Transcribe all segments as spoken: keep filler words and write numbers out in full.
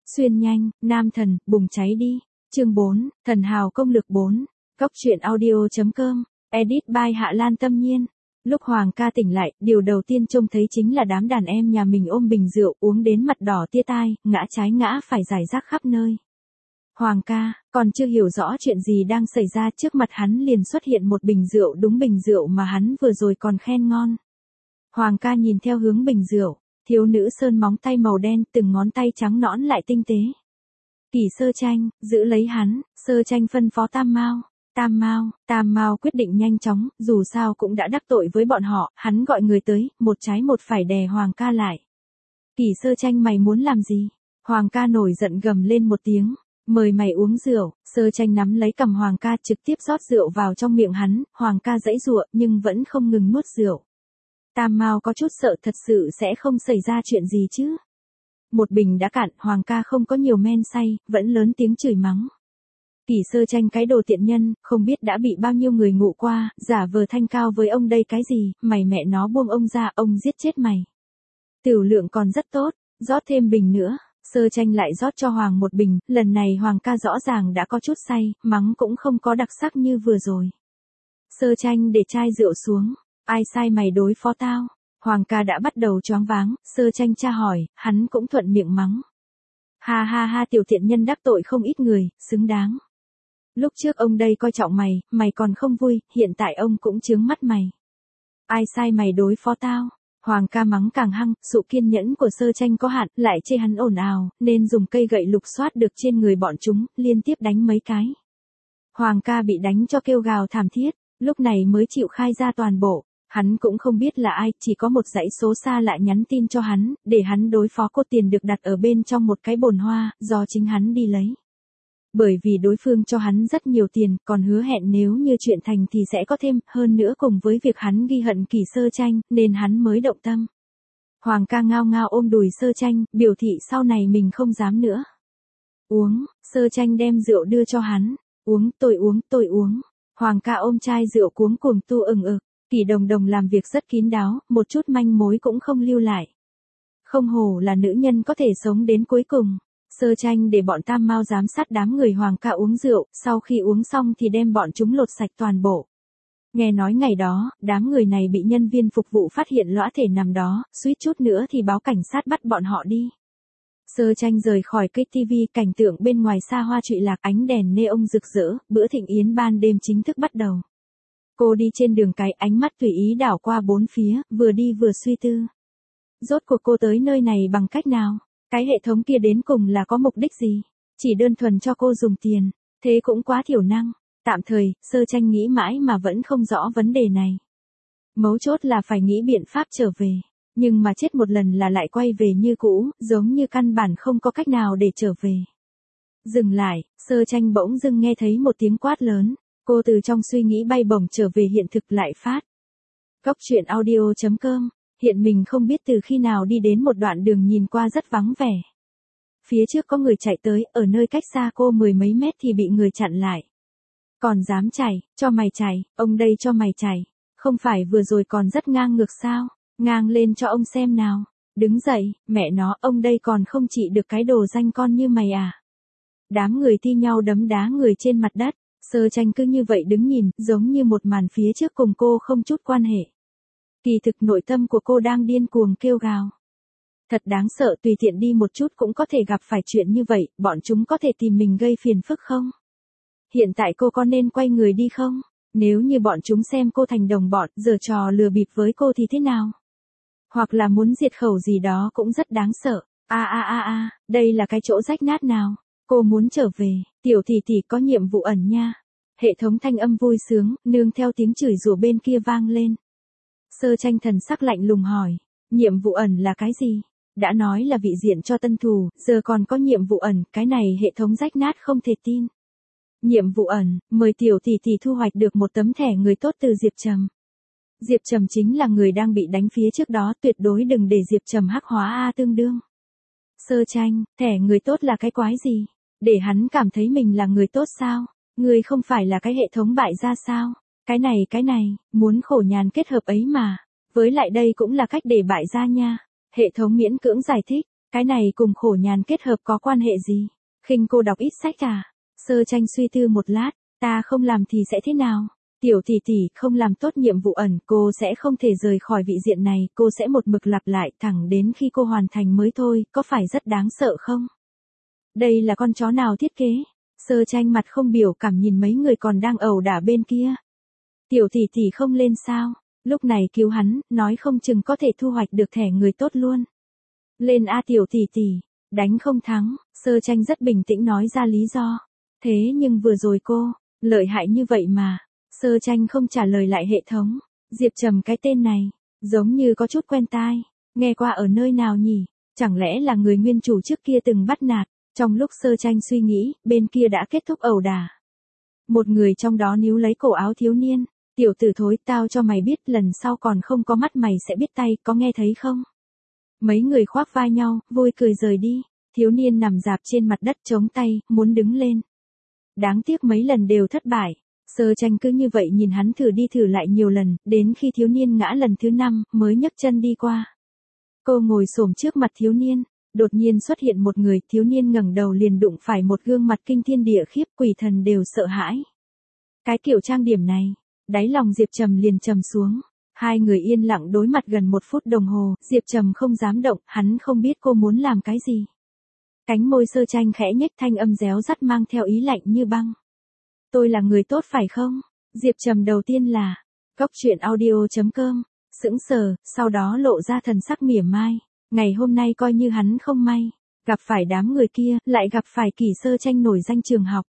Xuyên nhanh, nam thần, bùng cháy đi. Chương bốn, thần hào công lực bốn. Góc truyện audio.com, edit by Hạ Lan Tâm Nhiên. Lúc Hoàng ca tỉnh lại, điều đầu tiên trông thấy chính là đám đàn em nhà mình ôm bình rượu uống đến mặt đỏ tia tai, ngã trái ngã phải rải rác khắp nơi. Hoàng ca, còn chưa hiểu rõ chuyện gì đang xảy ra, trước mặt hắn liền xuất hiện một bình rượu, đúng bình rượu mà hắn vừa rồi còn khen ngon. Hoàng ca nhìn theo hướng bình rượu, thiếu nữ sơn móng tay màu đen, từng ngón tay trắng nõn lại tinh tế. Kỷ Sơ Tranh, giữ lấy hắn, Sơ Tranh phân phó Tam Mao. Tam Mao, Tam Mao quyết định nhanh chóng, dù sao cũng đã đắc tội với bọn họ, hắn gọi người tới, một trái một phải đè Hoàng ca lại. Kỷ Sơ Tranh, mày muốn làm gì? Hoàng ca nổi giận gầm lên một tiếng, mời mày uống rượu. Sơ Tranh nắm lấy cằm Hoàng ca trực tiếp rót rượu vào trong miệng hắn, Hoàng ca giãy giụa nhưng vẫn không ngừng nuốt rượu. Tam Mao có chút sợ thật sự sẽ không xảy ra chuyện gì chứ. Một bình đã cạn, Hoàng ca không có nhiều men say, vẫn lớn tiếng chửi mắng. Kỷ Sơ Tranh, cái đồ tiện nhân, không biết đã bị bao nhiêu người ngụ qua, giả vờ thanh cao với ông đây cái gì, mày mẹ nó buông ông ra, ông giết chết mày. Tiểu lượng còn rất tốt, rót thêm bình nữa. Sơ Tranh lại rót cho Hoàng một bình, lần này Hoàng ca rõ ràng đã có chút say, mắng cũng không có đặc sắc như vừa rồi. Sơ Tranh, để chai rượu xuống, ai sai mày đối phó tao? Hoàng ca đã bắt đầu choáng váng, Sơ Tranh tra hỏi, hắn cũng thuận miệng mắng. Ha ha ha, tiểu tiện nhân đắc tội không ít người, xứng đáng. Lúc trước ông đây coi trọng mày, mày còn không vui, hiện tại ông cũng chướng mắt mày. Ai sai mày đối phó tao? Hoàng ca mắng càng hăng, sự kiên nhẫn của Sơ Tranh có hạn, lại chê hắn ồn ào, nên dùng cây gậy lục soát được trên người bọn chúng, liên tiếp đánh mấy cái. Hoàng ca bị đánh cho kêu gào thảm thiết, lúc này mới chịu khai ra toàn bộ. Hắn cũng không biết là ai, chỉ có một dãy số xa lạ nhắn tin cho hắn, để hắn đối phó cô tiền được đặt ở bên trong một cái bồn hoa, do chính hắn đi lấy. Bởi vì đối phương cho hắn rất nhiều tiền, còn hứa hẹn nếu như chuyện thành thì sẽ có thêm, hơn nữa cùng với việc hắn ghi hận Kỷ Sơ Tranh, nên hắn mới động tâm. Hoàng ca ngao ngao ôm đùi Sơ Tranh, biểu thị sau này mình không dám nữa. Uống, Sơ Tranh đem rượu đưa cho hắn, uống, tôi uống, tôi uống. Hoàng ca ôm chai rượu cuống cuồng tu ừng ực. Kỷ Đồng Đồng làm việc rất kín đáo, một chút manh mối cũng không lưu lại. Không hổ là nữ nhân có thể sống đến cuối cùng. Sơ Tranh để bọn Tam Mao giám sát đám người Hoàng ca uống rượu, sau khi uống xong thì đem bọn chúng lột sạch toàn bộ. Nghe nói ngày đó, đám người này bị nhân viên phục vụ phát hiện lõa thể nằm đó, suýt chút nữa thì báo cảnh sát bắt bọn họ đi. Sơ Tranh rời khỏi cây ti vi, cảnh tượng bên ngoài xa hoa trụy lạc, ánh đèn neon rực rỡ, bữa thịnh yến ban đêm chính thức bắt đầu. Cô đi trên đường cái, ánh mắt tùy ý đảo qua bốn phía, vừa đi vừa suy tư. Rốt cuộc cô tới nơi này bằng cách nào? Cái hệ thống kia đến cùng là có mục đích gì? Chỉ đơn thuần cho cô dùng tiền, thế cũng quá thiểu năng. Tạm thời, Sơ Tranh nghĩ mãi mà vẫn không rõ vấn đề này. Mấu chốt là phải nghĩ biện pháp trở về. Nhưng mà chết một lần là lại quay về như cũ, giống như căn bản không có cách nào để trở về. Dừng lại, Sơ Tranh bỗng dưng nghe thấy một tiếng quát lớn. Cô từ trong suy nghĩ bay bổng trở về hiện thực lại phát. Góc truyện audio.com, hiện mình không biết từ khi nào đi đến một đoạn đường nhìn qua rất vắng vẻ. Phía trước có người chạy tới, ở nơi cách xa cô mười mấy mét thì bị người chặn lại. Còn dám chạy, cho mày chạy, ông đây cho mày chạy. Không phải vừa rồi còn rất ngang ngược sao, ngang lên cho ông xem nào. Đứng dậy, mẹ nó, ông đây còn không trị được cái đồ danh con như mày à. Đám người thi nhau đấm đá người trên mặt đất. Sơ Tranh cứ như vậy đứng nhìn, giống như một màn phía trước cùng cô không chút quan hệ. Kỳ thực nội tâm của cô đang điên cuồng kêu gào. Thật đáng sợ, tùy tiện đi một chút cũng có thể gặp phải chuyện như vậy, bọn chúng có thể tìm mình gây phiền phức không? Hiện tại cô có nên quay người đi không? Nếu như bọn chúng xem cô thành đồng bọn, giở trò lừa bịp với cô thì thế nào? Hoặc là muốn diệt khẩu gì đó cũng rất đáng sợ. A a a a, đây là cái chỗ rách nát nào? Cô muốn trở về, tiểu tỷ tỷ có nhiệm vụ ẩn nha. Hệ thống thanh âm vui sướng, nương theo tiếng chửi rủa bên kia vang lên. Sơ Tranh thần sắc lạnh lùng hỏi, nhiệm vụ ẩn là cái gì? Đã nói là vị diện cho tân thù, giờ còn có nhiệm vụ ẩn, cái này hệ thống rách nát không thể tin. Nhiệm vụ ẩn, mời tiểu tỷ tỷ thu hoạch được một tấm thẻ người tốt từ Diệp Trầm. Diệp Trầm chính là người đang bị đánh phía trước đó, tuyệt đối đừng để Diệp Trầm hắc hóa A tương đương. Sơ Tranh, thẻ người tốt là cái quái gì? Để hắn cảm thấy mình là người tốt sao? Người không phải là cái hệ thống bại gia sao? Cái này cái này, muốn khổ nhàn kết hợp ấy mà. Với lại đây cũng là cách để bại gia nha. Hệ thống miễn cưỡng giải thích. Cái này cùng khổ nhàn kết hợp có quan hệ gì? Khinh cô đọc ít sách à? Sơ tranh suy tư một lát, ta không làm thì sẽ thế nào? Tiểu tỷ tỷ, không làm tốt nhiệm vụ ẩn, cô sẽ không thể rời khỏi vị diện này, cô sẽ một mực lặp lại thẳng đến khi cô hoàn thành mới thôi, có phải rất đáng sợ không? Đây là con chó nào thiết kế? Sơ tranh mặt không biểu cảm nhìn mấy người còn đang ẩu đả bên kia. Tiểu tỷ tỷ không lên sao? Lúc này cứu hắn, nói không chừng có thể thu hoạch được thẻ người tốt luôn. Lên a tiểu tỷ tỷ, đánh không thắng, sơ tranh rất bình tĩnh nói ra lý do. Thế nhưng vừa rồi cô, lợi hại như vậy mà. Sơ tranh không trả lời lại hệ thống. Diệp Trầm cái tên này, giống như có chút quen tai. Nghe qua ở nơi nào nhỉ? Chẳng lẽ là người nguyên chủ trước kia từng bắt nạt? Trong lúc sơ tranh suy nghĩ, bên kia đã kết thúc ẩu đả. Một người trong đó níu lấy cổ áo thiếu niên. Tiểu tử thối, tao cho mày biết lần sau còn không có mắt mày sẽ biết tay, có nghe thấy không? Mấy người khoác vai nhau, vui cười rời đi. Thiếu niên nằm rạp trên mặt đất chống tay, muốn đứng lên. Đáng tiếc mấy lần đều thất bại. Sơ tranh cứ như vậy nhìn hắn thử đi thử lại nhiều lần, đến khi thiếu niên ngã lần thứ năm, mới nhấc chân đi qua. Cô ngồi xổm trước mặt thiếu niên, đột nhiên xuất hiện một người, thiếu niên ngẩng đầu liền đụng phải một gương mặt kinh thiên địa khiếp, quỷ thần đều sợ hãi. Cái kiểu trang điểm này, đáy lòng Diệp Trầm liền trầm xuống. Hai người yên lặng đối mặt gần một phút đồng hồ, Diệp Trầm không dám động, hắn không biết cô muốn làm cái gì. Cánh môi sơ tranh khẽ nhếch, thanh âm réo rắt mang theo ý lạnh như băng. Tôi là người tốt phải không? Diệp Trầm đầu tiên là, góc truyện audio chấm com, sững sờ, sau đó lộ ra thần sắc mỉa mai. Ngày hôm nay coi như hắn không may, gặp phải đám người kia, lại gặp phải Kỳ sơ tranh nổi danh trường học.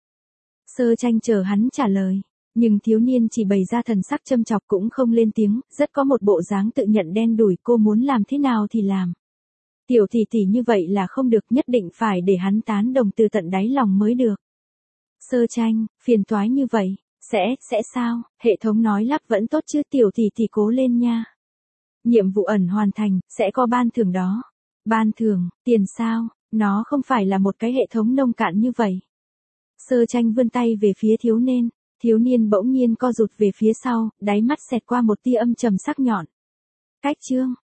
Sơ tranh chờ hắn trả lời, nhưng thiếu niên chỉ bày ra thần sắc châm chọc cũng không lên tiếng, rất có một bộ dáng tự nhận đen đủi, cô muốn làm thế nào thì làm. Tiểu tỷ tỷ như vậy là không được, nhất định phải để hắn tán đồng từ tận đáy lòng mới được. Sơ tranh, phiền toái như vậy, sẽ, sẽ sao, hệ thống nói lắp vẫn tốt chứ, tiểu tỷ tỷ cố lên nha. Nhiệm vụ ẩn hoàn thành, sẽ có ban thưởng đó. Ban thưởng, tiền sao, nó không phải là một cái hệ thống nông cạn như vậy. Sơ tranh vươn tay về phía thiếu niên, thiếu niên bỗng nhiên co rụt về phía sau, đáy mắt xẹt qua một tia âm trầm sắc nhọn. Cách chương,